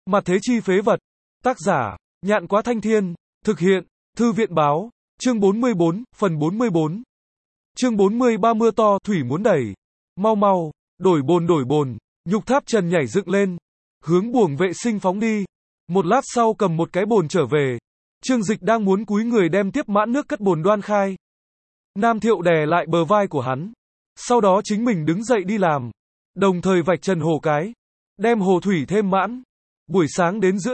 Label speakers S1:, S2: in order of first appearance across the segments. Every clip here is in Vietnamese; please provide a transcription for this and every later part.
S1: Mặt thế chi phế vật. Tác giả, Nhạn Quá Thanh Thiên. Thực hiện, Thư viện báo. Chương 44, phần 44. Chương 43 mưa to, thủy muốn đẩy. Mau mau, đổi bồn. Nhục Tháp Trần nhảy dựng lên, hướng buồng vệ sinh phóng đi. Một lát sau cầm một cái bồn trở về. Trương Dịch đang muốn cúi người đem tiếp mãn nước cất bồn đoan khai. Nam Thiệu đè lại bờ vai của hắn. Sau đó chính mình đứng dậy đi làm. Đồng thời vạch trần hồ cái. Đem hồ thủy thêm mãn. Buổi sáng đến giữa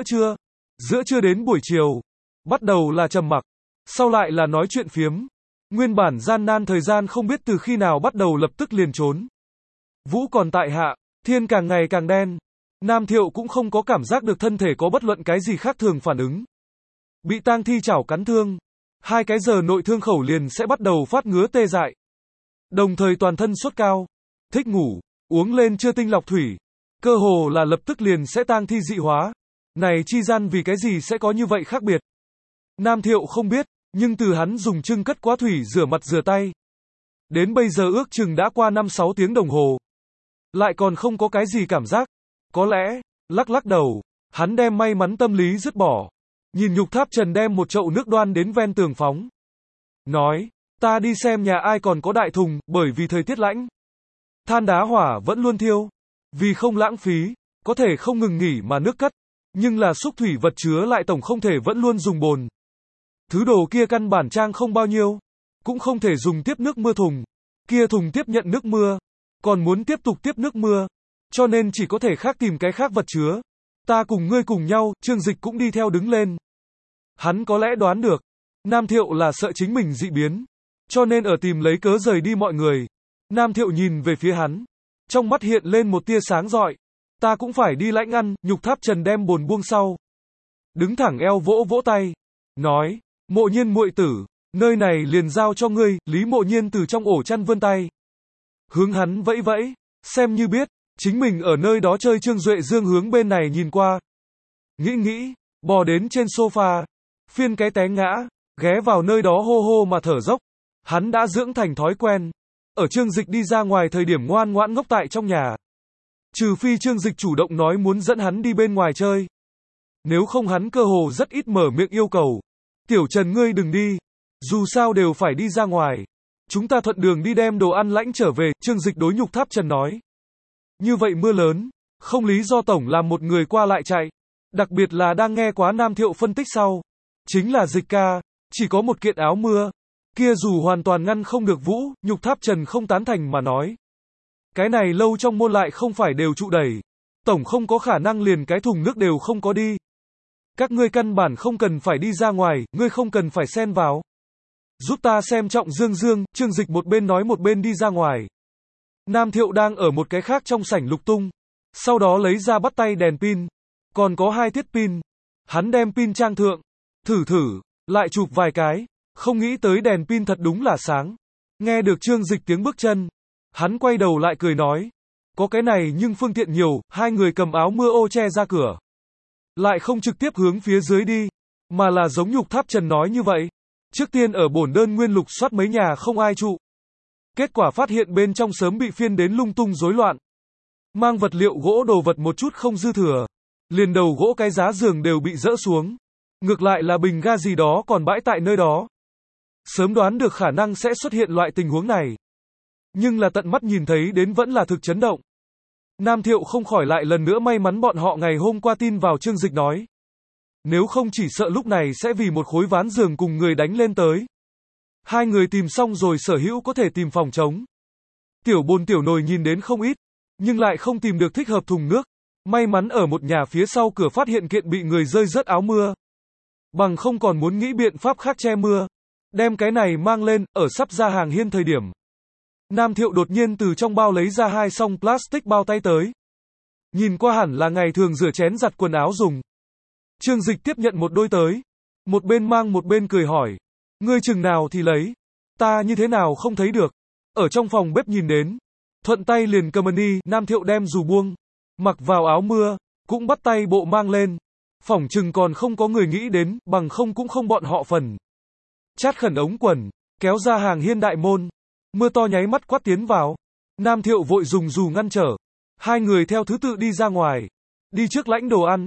S1: trưa đến buổi chiều. Bắt đầu là trầm mặc. Sau lại là nói chuyện phiếm. Nguyên bản gian nan thời gian không biết từ khi nào bắt đầu lập tức liền trốn. Vũ còn tại hạ. Thiên càng ngày càng đen. Nam Thiệu cũng không có cảm giác được thân thể có bất luận cái gì khác thường phản ứng. Bị tang thi chảo cắn thương. 2 cái giờ nội thương khẩu liền sẽ bắt đầu phát ngứa tê dại. Đồng thời toàn thân sốt cao. Thích ngủ. Uống lên chưa tinh lọc thủy. Cơ hồ là lập tức liền sẽ tang thi dị hóa. Này chi gian vì cái gì sẽ có như vậy khác biệt. Nam Thiệu không biết, nhưng từ hắn dùng chưng cất quá thủy rửa mặt rửa tay. Đến bây giờ ước chừng đã qua 5-6 tiếng đồng hồ. Lại còn không có cái gì cảm giác. Có lẽ, lắc đầu, hắn đem may mắn tâm lý dứt bỏ. Nhìn Nhục Tháp Trần đem một chậu nước đoan đến ven tường phóng. Nói, ta đi xem nhà ai còn có đại thùng, bởi vì thời tiết lạnh. Than đá hỏa vẫn luôn thiêu. Vì không lãng phí, có thể không ngừng nghỉ mà nước cất. Nhưng là xúc thủy vật chứa lại tổng không thể vẫn luôn dùng bồn. Thứ đồ kia căn bản trang không bao nhiêu. Cũng không thể dùng tiếp nước mưa thùng. Kia thùng tiếp nhận nước mưa. Còn muốn tiếp tục tiếp nước mưa. Cho nên chỉ có thể khác tìm cái khác vật chứa. Ta cùng ngươi cùng nhau, Trương Dịch cũng đi theo đứng lên. Hắn có lẽ đoán được. Nam Thiệu là sợ chính mình dị biến. Cho nên ở tìm lấy cớ rời đi mọi người. Nam Thiệu nhìn về phía hắn. Trong mắt hiện lên một tia sáng rọi. Ta cũng phải đi lãnh ăn, Nhục Tháp Trần đem bồn buông sau. Đứng thẳng eo vỗ tay. Nói, Mộ Nhiên muội tử, nơi này liền giao cho ngươi, Lý Mộ Nhiên từ trong ổ chăn vươn tay. Hướng hắn vẫy, xem như biết, chính mình ở nơi đó chơi. Trương Duệ Dương hướng bên này nhìn qua. Nghĩ, bò đến trên sofa, phiên cái té ngã, ghé vào nơi đó hô mà thở dốc. Hắn đã dưỡng thành thói quen. Ở Trương Dịch đi ra ngoài thời điểm ngoan ngoãn ngốc tại trong nhà. Trừ phi Trương Dịch chủ động nói muốn dẫn hắn đi bên ngoài chơi. Nếu không hắn cơ hồ rất ít mở miệng yêu cầu. Tiểu Trần ngươi đừng đi. Dù sao đều phải đi ra ngoài. Chúng ta thuận đường đi đem đồ ăn lãnh trở về, Trương Dịch đối Nhục Tháp Trần nói. Như vậy mưa lớn, không lý do tổng làm một người qua lại chạy. Đặc biệt là đang nghe quá Nam Thiệu phân tích sau. Chính là Dịch ca, chỉ có một kiện áo mưa. Kia dù hoàn toàn ngăn không được Vũ, Nhục Tháp Trần không tán thành mà nói. Cái này lâu trong môn lại không phải đều trụ đầy. Tổng không có khả năng liền cái thùng nước đều không có đi. Các ngươi căn bản không cần phải đi ra ngoài, ngươi không cần phải xen vào. Giúp ta xem trọng Dương, Trương Dịch một bên nói một bên đi ra ngoài. Nam Thiệu đang ở một cái khác trong sảnh lục tung. Sau đó lấy ra bắt tay đèn pin. Còn có 2 tiết pin. Hắn đem pin trang thượng. Thử, lại chụp vài cái. Không nghĩ tới đèn pin thật đúng là sáng. Nghe được Trương Dịch tiếng bước chân. Hắn quay đầu lại cười nói. Có cái này nhưng phương tiện nhiều. 2 người cầm áo mưa ô che ra cửa. Lại không trực tiếp hướng phía dưới đi. Mà là giống Nhục Tháp Trần nói như vậy. Trước tiên ở bổn đơn nguyên lục soát mấy nhà không ai trụ. Kết quả phát hiện bên trong sớm bị phiên đến lung tung rối loạn. Mang vật liệu gỗ đồ vật một chút không dư thừa. Liền đầu gỗ cái giá giường đều bị dỡ xuống. Ngược lại là bình ga gì đó còn bãi tại nơi đó. Sớm đoán được khả năng sẽ xuất hiện loại tình huống này. Nhưng là tận mắt nhìn thấy đến vẫn là thực chấn động. Nam Thiệu không khỏi lại lần nữa may mắn bọn họ ngày hôm qua tin vào Trương Dịch nói. Nếu không chỉ sợ lúc này sẽ vì một khối ván giường cùng người đánh lên tới. 2 người tìm xong rồi sở hữu có thể tìm phòng trống. Tiểu bồn tiểu nồi nhìn đến không ít, nhưng lại không tìm được thích hợp thùng nước. May mắn ở một nhà phía sau cửa phát hiện kiện bị người rơi rớt áo mưa. Bằng không còn muốn nghĩ biện pháp khác che mưa. Đem cái này mang lên, ở sắp ra hàng hiên thời điểm. Nam Thiệu đột nhiên từ trong bao lấy ra 2 song plastic bao tay tới. Nhìn qua hẳn là ngày thường rửa chén giặt quần áo dùng. Trương Dịch tiếp nhận một đôi tới. Một bên mang một bên cười hỏi. Ngươi chừng nào thì lấy. Ta như thế nào không thấy được. Ở trong phòng bếp nhìn đến. Thuận tay liền cầm đi. Nam Thiệu đem dù buông. Mặc vào áo mưa. Cũng bắt tay bộ mang lên. Phỏng chừng còn không có người nghĩ đến. Bằng không cũng không bọn họ phần. Chát khẩn ống quần. Kéo ra hàng hiên đại môn. Mưa to nháy mắt quát tiến vào. Nam Thiệu vội dùng dù ngăn trở. 2 người theo thứ tự đi ra ngoài. Đi trước lãnh đồ ăn.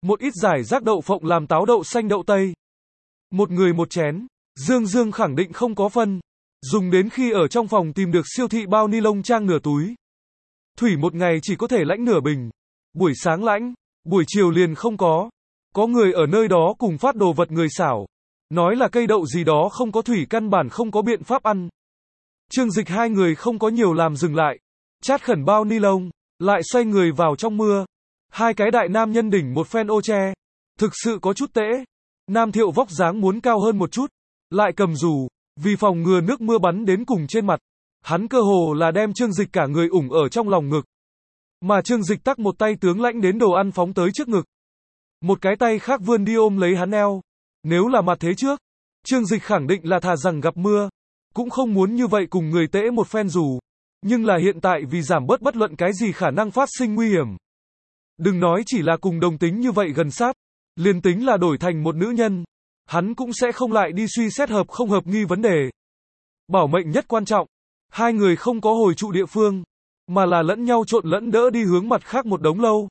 S1: một ít giải rác đậu phộng làm táo đậu xanh đậu tây. Một người một chén. Dương Dương khẳng định không có phân. Dùng đến khi ở trong phòng tìm được siêu thị bao ni lông trang nửa túi. Thủy một ngày chỉ có thể lãnh nửa bình. Buổi sáng lãnh, buổi chiều liền không có. Có người ở nơi đó cùng phát đồ vật người xảo. Nói là cây đậu gì đó không có thủy căn bản không có biện pháp ăn. Trương Dịch hai người không có nhiều làm dừng lại. Chát khẩn bao ni lông, lại xoay người vào trong mưa. Hai cái đại nam nhân đỉnh một phen ô che. Thực sự có chút tễ. Nam Thiệu vóc dáng muốn cao hơn một chút. Lại cầm dù, vì phòng ngừa nước mưa bắn đến cùng trên mặt. Hắn cơ hồ là đem Trương Dịch cả người ủng ở trong lòng ngực. Mà Trương Dịch tắc một tay tướng lãnh đến đồ ăn phóng tới trước ngực. Một cái tay khác vươn đi ôm lấy hắn eo. Nếu là mặt thế trước, Trương Dịch khẳng định là thà rằng gặp mưa. Cũng không muốn như vậy cùng người tễ một phen dù. Nhưng là hiện tại vì giảm bớt bất luận cái gì khả năng phát sinh nguy hiểm. Đừng nói chỉ là cùng đồng tính như vậy gần sát. Liền tính là đổi thành một nữ nhân. Hắn cũng sẽ không lại đi suy xét hợp không hợp nghi vấn đề. Bảo mệnh nhất quan trọng. Hai người không có hồi trụ địa phương. Mà là lẫn nhau trộn lẫn đỡ đi hướng mặt khác một đống lâu.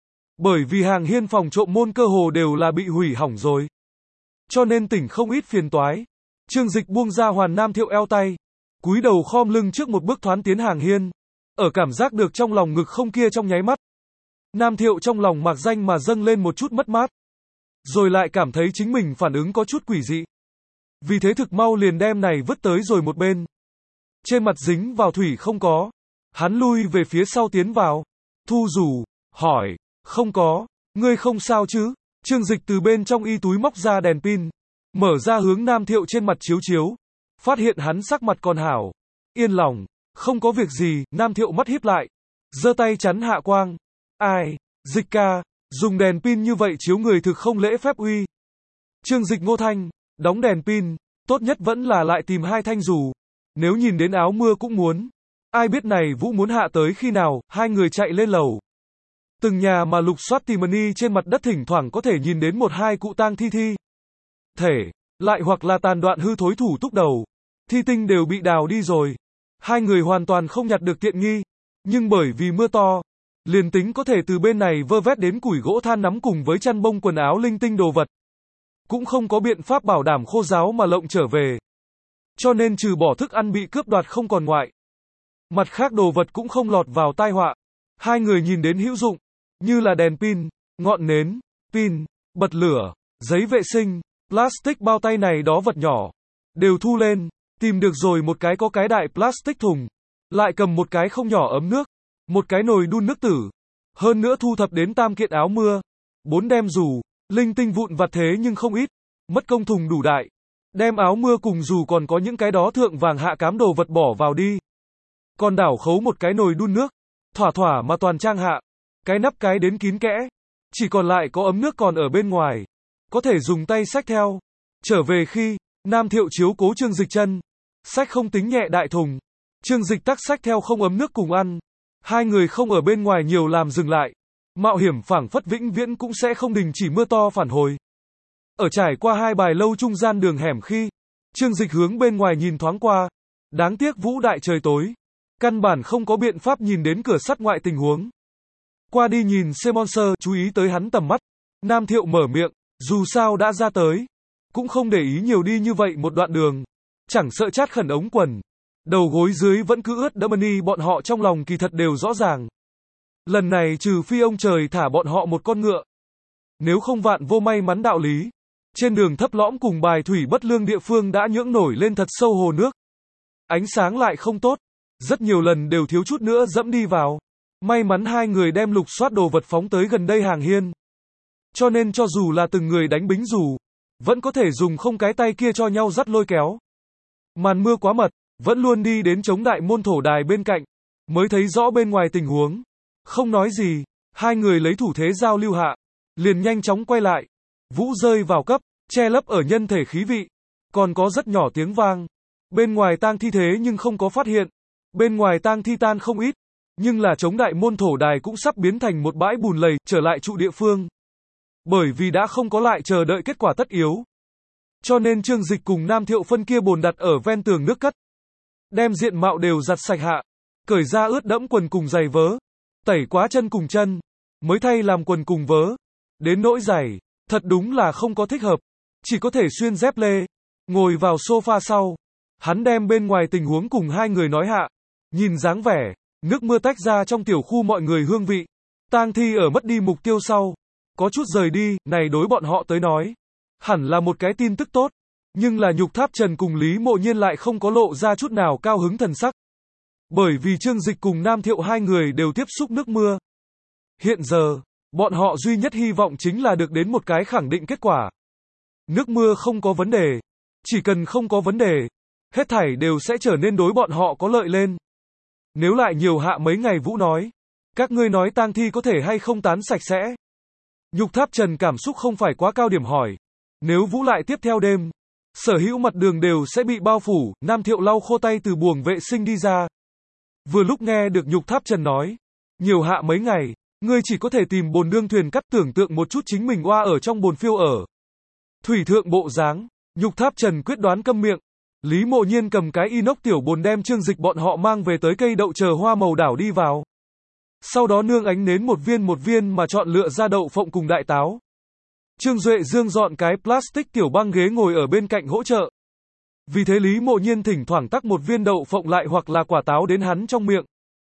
S1: Bởi vì hàng hiên phòng trộm môn cơ hồ đều là bị hủy hỏng rồi. Cho nên tỉnh không ít phiền toái. Trương Dịch buông ra Hoàn Nam Thiệu eo tay. Cúi đầu khom lưng trước một bước thoán tiến hàng hiên. Ở cảm giác được trong lòng ngực không kia trong nháy mắt. Nam Thiệu trong lòng mạc danh mà dâng lên một chút mất mát. Rồi lại cảm thấy chính mình phản ứng có chút quỷ dị. Vì thế thực mau liền đem này vứt tới rồi một bên. Trên mặt dính vào thủy không có. Hắn lui về phía sau tiến vào. Thu dù, hỏi, không có, ngươi không sao chứ? Trương Dịch từ bên trong y túi móc ra đèn pin. Mở ra hướng Nam Thiệu trên mặt chiếu chiếu. Phát hiện hắn sắc mặt còn hảo. Yên lòng, không có việc gì, Nam Thiệu mắt híp lại. Giơ tay chắn hạ quang. Ai, Dịch ca, dùng đèn pin như vậy chiếu người thực không lễ phép uy. Trương Dịch ngô thanh, đóng đèn pin, tốt nhất vẫn là lại tìm hai thanh dù. Nếu nhìn đến áo mưa cũng muốn. Ai biết này Vũ muốn hạ tới khi nào, hai người chạy lên lầu. Từng nhà mà lục soát Tiffany trên mặt đất thỉnh thoảng có thể nhìn đến một hai cụ tang thi. Thể, lại hoặc là tàn đoạn hư thối thủ túc đầu. Thi tinh đều bị đào đi rồi. Hai người hoàn toàn không nhặt được tiện nghi. Nhưng bởi vì mưa to, liền tính có thể từ bên này vơ vét đến củi gỗ than nắm cùng với chăn bông quần áo linh tinh đồ vật. Cũng không có biện pháp bảo đảm khô ráo mà lộng trở về. Cho nên trừ bỏ thức ăn bị cướp đoạt không còn ngoại. Mặt khác đồ vật cũng không lọt vào tai họa. Hai người nhìn đến hữu dụng, như là đèn pin, ngọn nến, pin, bật lửa, giấy vệ sinh, plastic bao tay này đó vật nhỏ. Đều thu lên, tìm được rồi một cái có cái đại plastic thùng. Lại cầm một cái không nhỏ ấm nước, một cái nồi đun nước tử. Hơn nữa thu thập đến tam kiện áo mưa, 4 đem dù, linh tinh vụn vặt thế nhưng không ít. Mất công thùng đủ đại. Đem áo mưa cùng dù còn có những cái đó thượng vàng hạ cám đồ vật bỏ vào đi. Còn đảo khấu một cái nồi đun nước. Thỏa thỏa mà toàn trang hạ. Cái nắp cái đến kín kẽ. Chỉ còn lại có ấm nước còn ở bên ngoài. Có thể dùng tay xách theo. Trở về khi, Nam Thiệu chiếu cố Trương Dịch chân. Xách không tính nhẹ đại thùng. Trương Dịch tắc xách theo không ấm nước cùng ăn. Hai người không ở bên ngoài nhiều làm dừng lại. Mạo hiểm phảng phất vĩnh viễn cũng sẽ không đình chỉ mưa to phản hồi. Ở trải qua hai bài lâu trung gian đường hẻm khi, Trương Dịch hướng bên ngoài nhìn thoáng qua. Đáng tiếc vũ đại trời tối. Căn bản không có biện pháp nhìn đến cửa sắt ngoại tình huống. Qua đi nhìn Semonser chú ý tới hắn tầm mắt. Nam Thiệu mở miệng, dù sao đã ra tới. Cũng không để ý nhiều đi như vậy một đoạn đường. Chẳng sợ chát khẩn ống quần. Đầu gối dưới vẫn cứ ướt đẫm ni bọn họ trong lòng kỳ thật đều rõ ràng. Lần này trừ phi ông trời thả bọn họ một con ngựa. Nếu không vạn vô may mắn đạo lý. Trên đường thấp lõm cùng bài thủy bất lương địa phương đã nhưỡng nổi lên thật sâu hồ nước. Ánh sáng lại không tốt. Rất nhiều lần đều thiếu chút nữa dẫm đi vào. May mắn hai người đem lục soát đồ vật phóng tới gần đây hàng hiên. Cho nên cho dù là từng người đánh bính dù, vẫn có thể dùng không cái tay kia cho nhau dắt lôi kéo. Màn mưa quá mật, vẫn luôn đi đến chống đại môn thổ đài bên cạnh, mới thấy rõ bên ngoài tình huống. Không nói gì, hai người lấy thủ thế giao lưu hạ, liền nhanh chóng quay lại. Vũ rơi vào cấp, che lấp ở nhân thể khí vị, còn có rất nhỏ tiếng vang. Bên ngoài tang thi thế nhưng không có phát hiện. Bên ngoài tang thi tan không ít, nhưng là chống đại môn thổ đài cũng sắp biến thành một bãi bùn lầy, trở lại trụ địa phương. Bởi vì đã không có lại chờ đợi kết quả tất yếu. Cho nên Trương Dịch cùng Nam Thiệu phân kia bồn đặt ở ven tường nước cất. Đem diện mạo đều giặt sạch hạ, cởi ra ướt đẫm quần cùng giày vớ, tẩy quá chân cùng chân, mới thay làm quần cùng vớ. Đến nỗi giày, thật đúng là không có thích hợp, chỉ có thể xuyên dép lê. Ngồi vào sofa sau, hắn đem bên ngoài tình huống cùng hai người nói hạ. Nhìn dáng vẻ, nước mưa tách ra trong tiểu khu mọi người hương vị. Tang Thi ở mất đi mục tiêu sau, có chút rời đi, này đối bọn họ tới nói, hẳn là một cái tin tức tốt. Nhưng là Nhục Tháp Trần cùng Lý Mộ Nhiên lại không có lộ ra chút nào cao hứng thần sắc. Bởi vì Trương Dịch cùng Nam Thiệu hai người đều tiếp xúc nước mưa. Hiện giờ, bọn họ duy nhất hy vọng chính là được đến một cái khẳng định kết quả. Nước mưa không có vấn đề. Chỉ cần không có vấn đề, hết thảy đều sẽ trở nên đối bọn họ có lợi lên. Nếu lại nhiều hạ mấy ngày Vũ nói, các ngươi nói tang thi có thể hay không tán sạch sẽ. Nhục Tháp Trần cảm xúc không phải quá cao điểm hỏi. Nếu Vũ lại tiếp theo đêm, sở hữu mặt đường đều sẽ bị bao phủ. Nam Thiệu lau khô tay từ buồng vệ sinh đi ra. Vừa lúc nghe được Nhục Tháp Trần nói, nhiều hạ mấy ngày, ngươi chỉ có thể tìm bồn đương thuyền cắt, tưởng tượng một chút chính mình oa ở trong bồn phiêu ở thủy thượng bộ dáng. Nhục Tháp Trần quyết đoán câm miệng. Lý Mộ Nhiên cầm cái inox tiểu bồn đem Trương Dịch bọn họ mang về tới cây đậu chờ hoa màu đảo đi vào. Sau đó nương ánh nến một viên mà chọn lựa ra đậu phộng cùng đại táo. Trương Duệ Dương dọn cái plastic tiểu băng ghế ngồi ở bên cạnh hỗ trợ. Vì thế Lý Mộ Nhiên thỉnh thoảng tắc một viên đậu phộng lại hoặc là quả táo đến hắn trong miệng.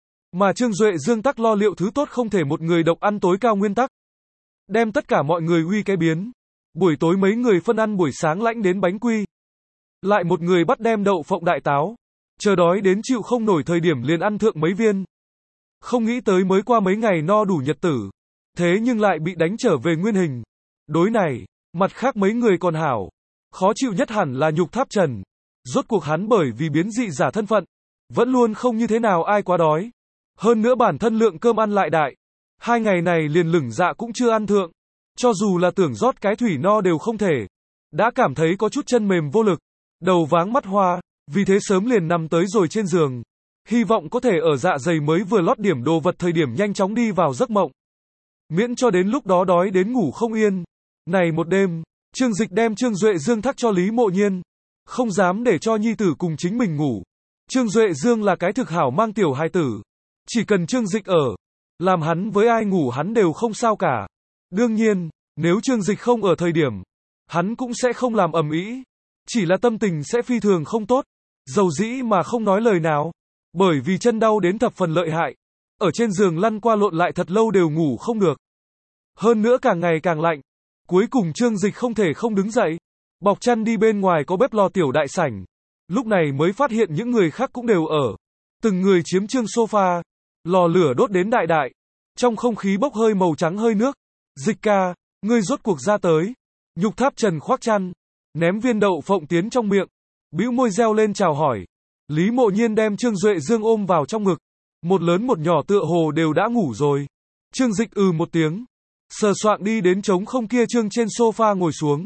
S1: Mà Trương Duệ Dương tắc lo liệu thứ tốt không thể một người độc ăn tối cao nguyên tắc. Đem tất cả mọi người uy cái biến. Buổi tối mấy người phân ăn buổi sáng lãnh đến bánh quy. Lại một người bắt đem đậu phộng đại táo. Chờ đói đến chịu không nổi thời điểm liền ăn thượng mấy viên. Không nghĩ tới mới qua mấy ngày no đủ nhật tử. Thế nhưng lại bị đánh trở về nguyên hình. Đối này, mặt khác mấy người còn hảo. Khó chịu nhất hẳn là Nhục Tháp Trần. Rốt cuộc hắn bởi vì biến dị giả thân phận, vẫn luôn không như thế nào ai quá đói. Hơn nữa bản thân lượng cơm ăn lại đại. 2 ngày này liền lửng dạ cũng chưa ăn thượng. Cho dù là tưởng rót cái thủy no đều không thể. Đã cảm thấy có chút chân mềm vô lực. Đầu váng mắt hoa. Vì thế sớm liền nằm tới rồi trên giường. Hy vọng có thể ở dạ dày mới vừa lót điểm đồ vật thời điểm nhanh chóng đi vào giấc mộng. Miễn cho đến lúc đó đói đến ngủ không yên. Này một đêm, Trương Dịch đem Trương Duệ Dương thắc cho Lý Mộ Nhiên. Không dám để cho nhi tử cùng chính mình ngủ. Trương Duệ Dương là cái thực hảo mang tiểu hài tử. Chỉ cần Trương Dịch ở, làm hắn với ai ngủ hắn đều không sao cả. Đương nhiên, nếu Trương Dịch không ở thời điểm, hắn cũng sẽ không làm ầm ĩ. Chỉ là tâm tình sẽ phi thường không tốt. Dầu dĩ mà không nói lời nào. Bởi vì chân đau đến thập phần lợi hại. Ở trên giường lăn qua lộn lại thật lâu đều ngủ không được. Hơn nữa càng ngày càng lạnh. Cuối cùng Trương Dịch không thể không đứng dậy. Bọc chăn đi bên ngoài có bếp lò tiểu đại sảnh. Lúc này mới phát hiện những người khác cũng đều ở. Từng người chiếm trương sofa. Lò lửa đốt đến đại đại. Trong không khí bốc hơi màu trắng hơi nước. Dịch ca, ngươi rốt cuộc ra tới. Nhục Tháp Trần khoác chăn. Ném viên đậu phộng tiến trong miệng. Bĩu môi reo lên chào hỏi. Lý Mộ Nhiên đem Trương Duệ Dương ôm vào trong ngực. Một lớn một nhỏ tựa hồ đều đã ngủ rồi. Trương Dịch một tiếng. Sờ soạng đi đến trống không kia trương trên sofa ngồi xuống.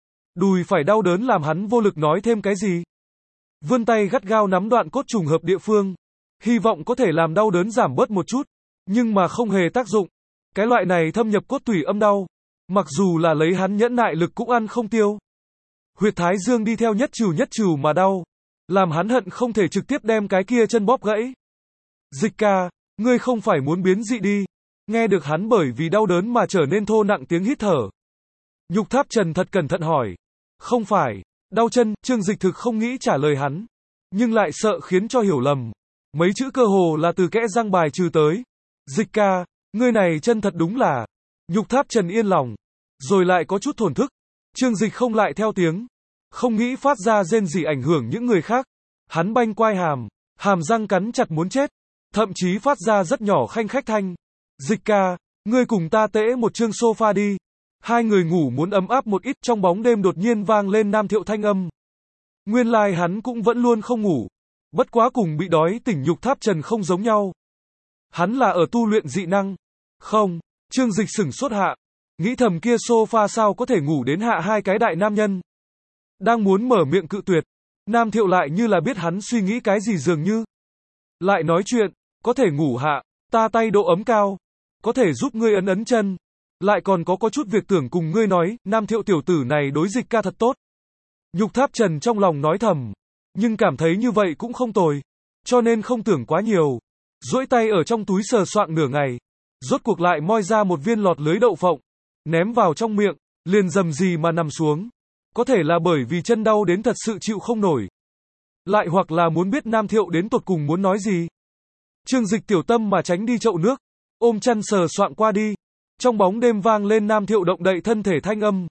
S1: Đùi phải đau đớn làm hắn vô lực nói thêm cái gì. Vươn tay gắt gao nắm đoạn cốt trùng hợp địa phương. Hy vọng có thể làm đau đớn giảm bớt một chút. Nhưng mà không hề tác dụng. Cái loại này thâm nhập cốt tủy âm đau. Mặc dù là lấy hắn nhẫn nại lực cũng ăn không tiêu. Huyệt thái dương đi theo nhất trừ mà đau. Làm hắn hận không thể trực tiếp đem cái kia chân bóp gãy. Dịch ca, ngươi không phải muốn biến dị đi. Nghe được hắn bởi vì đau đớn mà trở nên thô nặng tiếng hít thở. Nhục Tháp Trần thật cẩn thận hỏi. Không phải, đau chân, Trương Dịch thực không nghĩ trả lời hắn. Nhưng lại sợ khiến cho hiểu lầm. Mấy chữ cơ hồ là từ kẽ răng bài trừ tới. Dịch ca, ngươi này chân thật đúng là. Nhục Tháp Trần yên lòng. Rồi lại có chút thổn thức. Trương Dịch không lại theo tiếng. Không nghĩ phát ra rên rỉ ảnh hưởng những người khác. Hắn banh quai hàm. Hàm răng cắn chặt muốn chết. Thậm chí phát ra rất nhỏ khanh khách thanh. Dịch ca, ngươi cùng ta tễ một chương sofa đi. Hai người ngủ muốn ấm áp một ít. Trong bóng đêm đột nhiên vang lên Nam Thiệu thanh âm. Nguyên lai hắn cũng vẫn luôn không ngủ. Bất quá cùng bị đói tỉnh Nhục Tháp Trần không giống nhau. Hắn là ở tu luyện dị năng. Không, Trương Dịch sửng sốt hạ. Nghĩ thầm kia sofa sao có thể ngủ đến hạ hai cái đại nam nhân. Đang muốn mở miệng cự tuyệt. Nam Thiệu lại như là biết hắn suy nghĩ cái gì dường như. Lại nói chuyện, có thể ngủ hạ, ta tay độ ấm cao. Có thể giúp ngươi ấn ấn chân. Lại còn có chút việc tưởng cùng ngươi nói, Nam Thiệu tiểu tử này đối Dịch ca thật tốt. Nhục Tháp Trần trong lòng nói thầm. Nhưng cảm thấy như vậy cũng không tồi. Cho nên không tưởng quá nhiều. Duỗi tay ở trong túi sờ soạng nửa ngày. Rốt cuộc lại moi ra một viên lọt lưới đậu phộng. ném vào trong miệng, liền rầm rì mà nằm xuống. Có thể là bởi vì chân đau đến thật sự chịu không nổi. Lại hoặc là muốn biết Nam Thiệu đến tột cùng muốn nói gì. Trương Dịch tiểu tâm mà tránh đi chậu nước, ôm chăn sờ soạng qua đi. Trong bóng đêm vang lên Nam Thiệu động đậy thân thể thanh âm.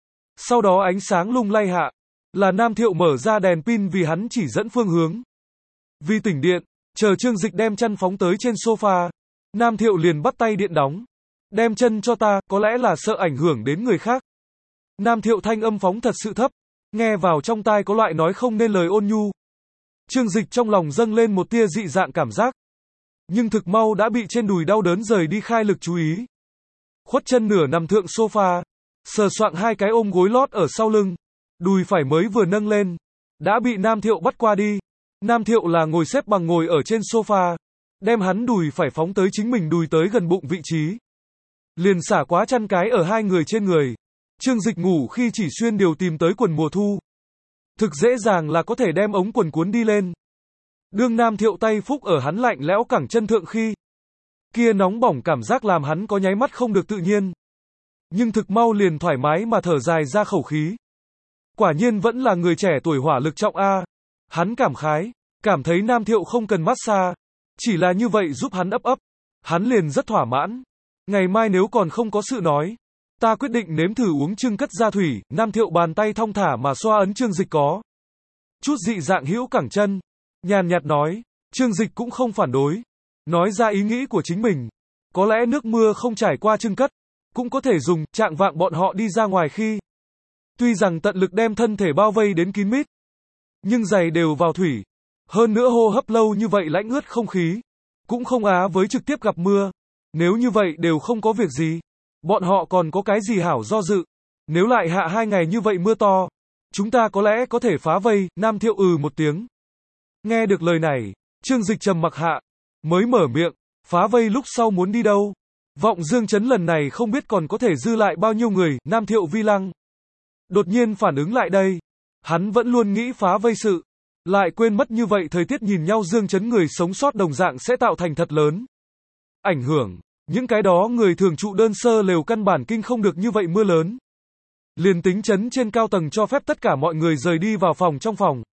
S1: Sau đó ánh sáng lung lay hạ, là Nam Thiệu mở ra đèn pin vì hắn chỉ dẫn phương hướng. Vì tỉnh điện, chờ Trương Dịch đem chăn phóng tới trên sofa, Nam Thiệu liền bắt tay điện đóng. Đem chân cho ta, có lẽ là sợ ảnh hưởng đến người khác. Nam Thiệu thanh âm phóng thật sự thấp, nghe vào trong tai có loại nói không nên lời ôn nhu. Trương Dịch trong lòng dâng lên một tia dị dạng cảm giác. Nhưng thực mau đã bị trên đùi đau đớn rời đi khai lực chú ý. Khuất chân nửa nằm thượng sofa, sờ soạng hai cái ôm gối lót ở sau lưng. Đùi phải mới vừa nâng lên, đã bị Nam Thiệu bắt qua đi. Nam Thiệu là ngồi xếp bằng ngồi ở trên sofa, đem hắn đùi phải phóng tới chính mình đùi tới gần bụng vị trí. Liền xả quá chăn cái ở hai người trên người. Trương Dịch ngủ khi chỉ xuyên điều tìm tới quần mùa thu. Thực dễ dàng là có thể đem ống quần cuốn đi lên. Đương Nam Thiệu tay phúc ở hắn lạnh lẽo cẳng chân thượng khi. Kia nóng bỏng cảm giác làm hắn có nháy mắt không được tự nhiên. Nhưng thực mau liền thoải mái mà thở dài ra khẩu khí. Quả nhiên vẫn là người trẻ tuổi hỏa lực trọng a. Hắn cảm khái, cảm thấy Nam Thiệu không cần massage. Chỉ là như vậy giúp hắn ấp ấp. Hắn liền rất thỏa mãn. Ngày mai nếu còn không có sự nói, ta quyết định nếm thử uống trưng cất gia thủy. Nam Thiệu bàn tay thong thả mà xoa ấn Trương Dịch có chút dị dạng hữu cẳng chân. Nhàn nhạt nói, Trương Dịch cũng không phản đối. Nói ra ý nghĩ của chính mình. Có lẽ nước mưa không trải qua trưng cất, cũng có thể dùng, trạng vạng bọn họ đi ra ngoài khi. Tuy rằng tận lực đem thân thể bao vây đến kín mít, nhưng giày đều vào thủy. Hơn nữa hô hấp lâu như vậy lãnh ướt không khí. Cũng không á với trực tiếp gặp mưa. Nếu như vậy đều không có việc gì. Bọn họ còn có cái gì hảo do dự. Nếu lại hạ 2 ngày như vậy mưa to, chúng ta có lẽ có thể phá vây. Nam Thiệu một tiếng. Nghe được lời này, Trương Dịch trầm mặc hạ, mới mở miệng, phá vây lúc sau muốn đi đâu. Vọng Dương Trấn lần này không biết còn có thể dư lại bao nhiêu người. Nam Thiệu vi lăng. Đột nhiên phản ứng lại đây. Hắn vẫn luôn nghĩ phá vây sự. Lại quên mất như vậy thời tiết nhìn nhau Dương Trấn người sống sót đồng dạng sẽ tạo thành thật lớn ảnh hưởng. Những cái đó người thường trụ đơn sơ lều căn bản kinh không được như vậy mưa lớn. Liền tính trấn trên cao tầng cho phép tất cả mọi người rời đi vào phòng trong phòng.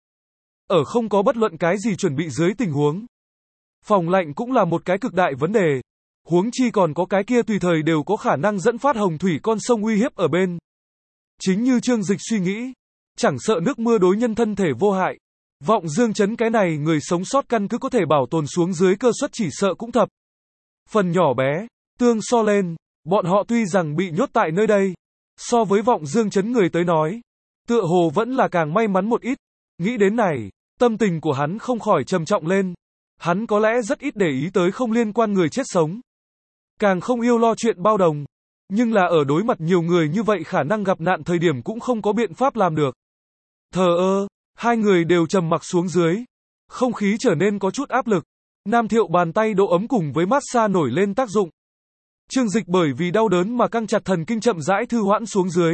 S1: Ở không có bất luận cái gì chuẩn bị dưới tình huống. Phòng lạnh cũng là một cái cực đại vấn đề. Huống chi còn có cái kia tùy thời đều có khả năng dẫn phát hồng thủy con sông uy hiếp ở bên. Chính như Trương Dịch suy nghĩ. Chẳng sợ nước mưa đối nhân thân thể vô hại. Vọng Dương Trấn cái này người sống sót căn cứ có thể bảo tồn xuống dưới cơ suất chỉ sợ cũng thập phần nhỏ bé. Tương so lên, bọn họ tuy rằng bị nhốt tại nơi đây, so với Vọng Dương Trấn người tới nói, tựa hồ vẫn là càng may mắn một ít. Nghĩ đến này, tâm tình của hắn không khỏi trầm trọng lên. Hắn có lẽ rất ít để ý tới không liên quan người chết sống. Càng không yêu lo chuyện bao đồng. Nhưng là ở đối mặt nhiều người như vậy khả năng gặp nạn thời điểm cũng không có biện pháp làm được. Thờ ơ, hai người đều trầm mặc xuống dưới. Không khí trở nên có chút áp lực. Nam Thiệu bàn tay độ ấm cùng với massage nổi lên tác dụng. Trương Dịch bởi vì đau đớn mà căng chặt thần kinh chậm rãi thư hoãn xuống dưới.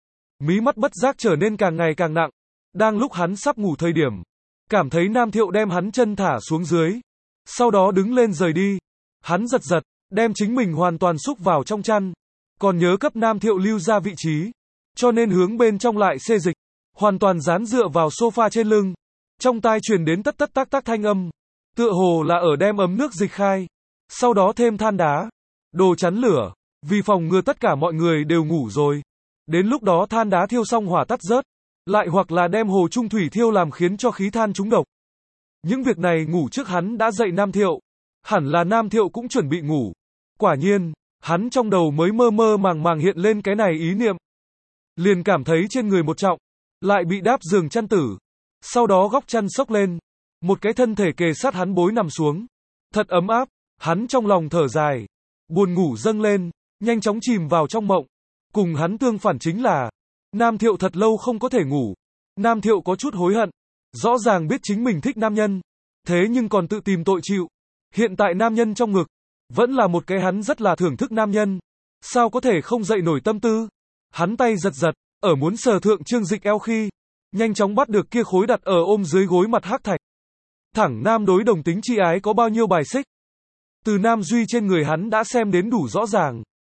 S1: Mí mắt bất giác trở nên càng ngày càng nặng. Đang lúc hắn sắp ngủ thời điểm, cảm thấy Nam Thiệu đem hắn chân thả xuống dưới. Sau đó đứng lên rời đi. Hắn giật giật, đem chính mình hoàn toàn xúc vào trong chăn. Còn nhớ cấp Nam Thiệu lưu ra vị trí. Cho nên hướng bên trong lại xê dịch. Hoàn toàn dán dựa vào sofa trên lưng. Trong tai truyền đến tất tất tác tác thanh âm. Tựa hồ là ở đem ấm nước dịch khai. Sau đó thêm than đá. Đồ chắn lửa. Vì phòng ngừa tất cả mọi người đều ngủ rồi. Đến lúc đó than đá thiêu xong hỏa tắt rớt. Lại hoặc là đem hồ trung thủy thiêu làm khiến cho khí than trúng độc. Những việc này ngủ trước hắn đã dạy Nam Thiệu. Hẳn là Nam Thiệu cũng chuẩn bị ngủ. Quả nhiên, hắn trong đầu mới mơ mơ màng màng hiện lên cái này ý niệm. Liền cảm thấy trên người một trọng. Lại bị đáp giường chăn tử. Sau đó góc chăn xốc lên. Một cái thân thể kề sát hắn bối nằm xuống. Thật ấm áp. Hắn trong lòng thở dài. Buồn ngủ dâng lên. Nhanh chóng chìm vào trong mộng. Cùng hắn tương phản chính là. Nam Thiệu thật lâu không có thể ngủ. Nam Thiệu có chút hối hận. Rõ ràng biết chính mình thích nam nhân. Thế nhưng còn tự tìm tội chịu. Hiện tại nam nhân trong ngực. Vẫn là một cái hắn rất là thưởng thức nam nhân. Sao có thể không dậy nổi tâm tư. Hắn tay giật giật. Ở muốn sờ thượng Trương Dịch eo khi. Nhanh chóng bắt được kia khối đặt ở ôm dưới gối mặt hắc thạch. Thẳng nam đối đồng tính chi ái có bao nhiêu bài xích. Từ Nam Duy trên người hắn đã xem đến đủ rõ ràng.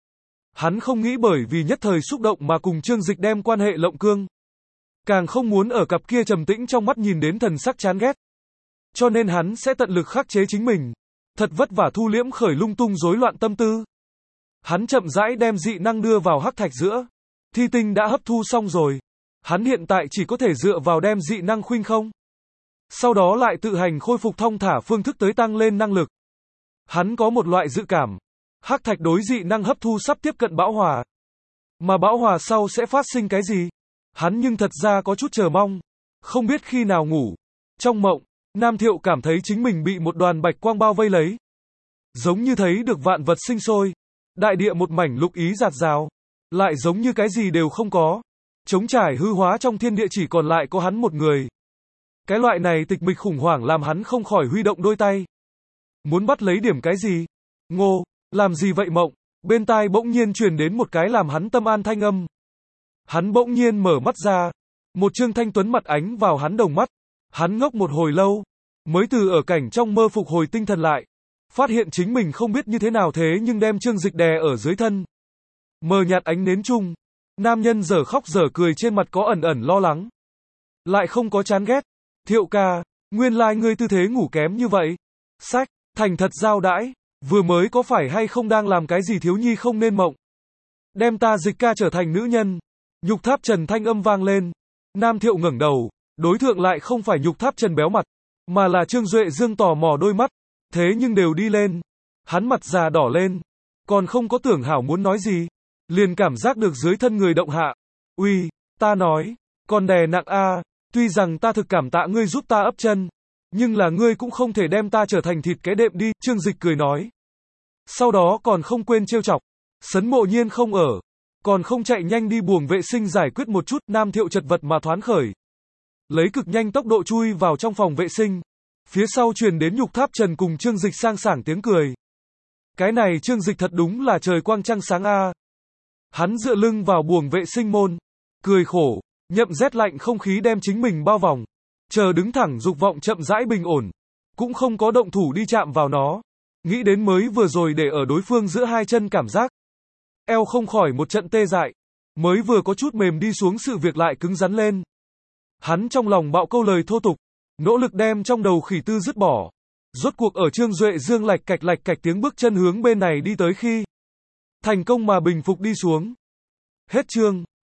S1: Hắn không nghĩ bởi vì nhất thời xúc động mà cùng Trương Dịch đem quan hệ lộng cương. Càng không muốn ở cặp kia trầm tĩnh trong mắt nhìn đến thần sắc chán ghét. Cho nên hắn sẽ tận lực khắc chế chính mình. Thật vất vả thu liễm khởi lung tung rối loạn tâm tư. Hắn chậm rãi đem dị năng đưa vào hắc thạch giữa. Thi tinh đã hấp thu xong rồi. Hắn hiện tại chỉ có thể dựa vào đem dị năng khuynh không. Sau đó lại tự hành khôi phục thong thả phương thức tới tăng lên năng lực. Hắn có một loại dự cảm. Hắc thạch đối dị năng hấp thu sắp tiếp cận bão hòa. Mà bão hòa sau sẽ phát sinh cái gì? Hắn nhưng thật ra có chút chờ mong. Không biết khi nào ngủ. Trong mộng, Nam Thiệu cảm thấy chính mình bị một đoàn bạch quang bao vây lấy. Giống như thấy được vạn vật sinh sôi. Đại địa một mảnh lục ý rạt rào. Lại giống như cái gì đều không có. Trống trải hư hóa trong thiên địa chỉ còn lại có hắn một người. Cái loại này tịch mịch khủng hoảng làm hắn không khỏi huy động đôi tay. Muốn bắt lấy điểm cái gì? Ngô, làm gì vậy mộng? Bên tai bỗng nhiên truyền đến một cái làm hắn tâm an thanh âm. Hắn bỗng nhiên mở mắt ra. Một trương thanh tuấn mặt ánh vào hắn đồng mắt. Hắn ngốc một hồi lâu. Mới từ ở cảnh trong mơ phục hồi tinh thần lại. Phát hiện chính mình không biết như thế nào thế nhưng đem Trương Dịch đè ở dưới thân. Mờ nhạt ánh nến chung. Nam nhân dở khóc dở cười trên mặt có ẩn ẩn lo lắng. Lại không có chán ghét. Thiệu ca, nguyên lai ngươi tư thế ngủ kém như vậy. Sách, thành thật giao đãi. Vừa mới có phải hay không đang làm cái gì thiếu nhi không nên mộng. Đem ta Dịch ca trở thành nữ nhân. Nhục Tháp Trần thanh âm vang lên. Nam Thiệu ngẩng đầu. Đối thượng lại không phải Nhục Tháp Trần béo mặt. Mà là Trương Duệ Dương tò mò đôi mắt. Thế nhưng đều đi lên. Hắn mặt già đỏ lên. Còn không có tưởng hảo muốn nói gì. Liền cảm giác được dưới thân người động hạ. Uy, ta nói. Còn đè nặng a. Tuy rằng ta thực cảm tạ ngươi giúp ta ấp chân. Nhưng là ngươi cũng không thể đem ta trở thành thịt cái đệm đi. Trương Dịch cười nói. Sau đó còn không quên trêu chọc. Sấn Mộ Nhiên không ở. Còn không chạy nhanh đi buồng vệ sinh giải quyết một chút. Nam Thiệu chật vật mà thoán khởi. Lấy cực nhanh tốc độ chui vào trong phòng vệ sinh. Phía sau truyền đến Nhục Tháp Trần cùng Trương Dịch sang sảng tiếng cười. Cái này Trương Dịch thật đúng là trời quang trăng sáng a. Hắn dựa lưng vào buồng vệ sinh môn. Cười khổ. Nhậm rét lạnh không khí đem chính mình bao vòng. Chờ đứng thẳng dục vọng chậm rãi bình ổn. Cũng không có động thủ đi chạm vào nó. Nghĩ đến mới vừa rồi để ở đối phương giữa hai chân cảm giác. Eo không khỏi một trận tê dại. Mới vừa có chút mềm đi xuống sự việc lại cứng rắn lên. Hắn trong lòng bạo câu lời thô tục. Nỗ lực đem trong đầu khỉ tư dứt bỏ. Rốt cuộc ở Trương Duệ Dương lạch cạch tiếng bước chân hướng bên này đi tới khi. Thành công mà bình phục đi xuống. Hết chương.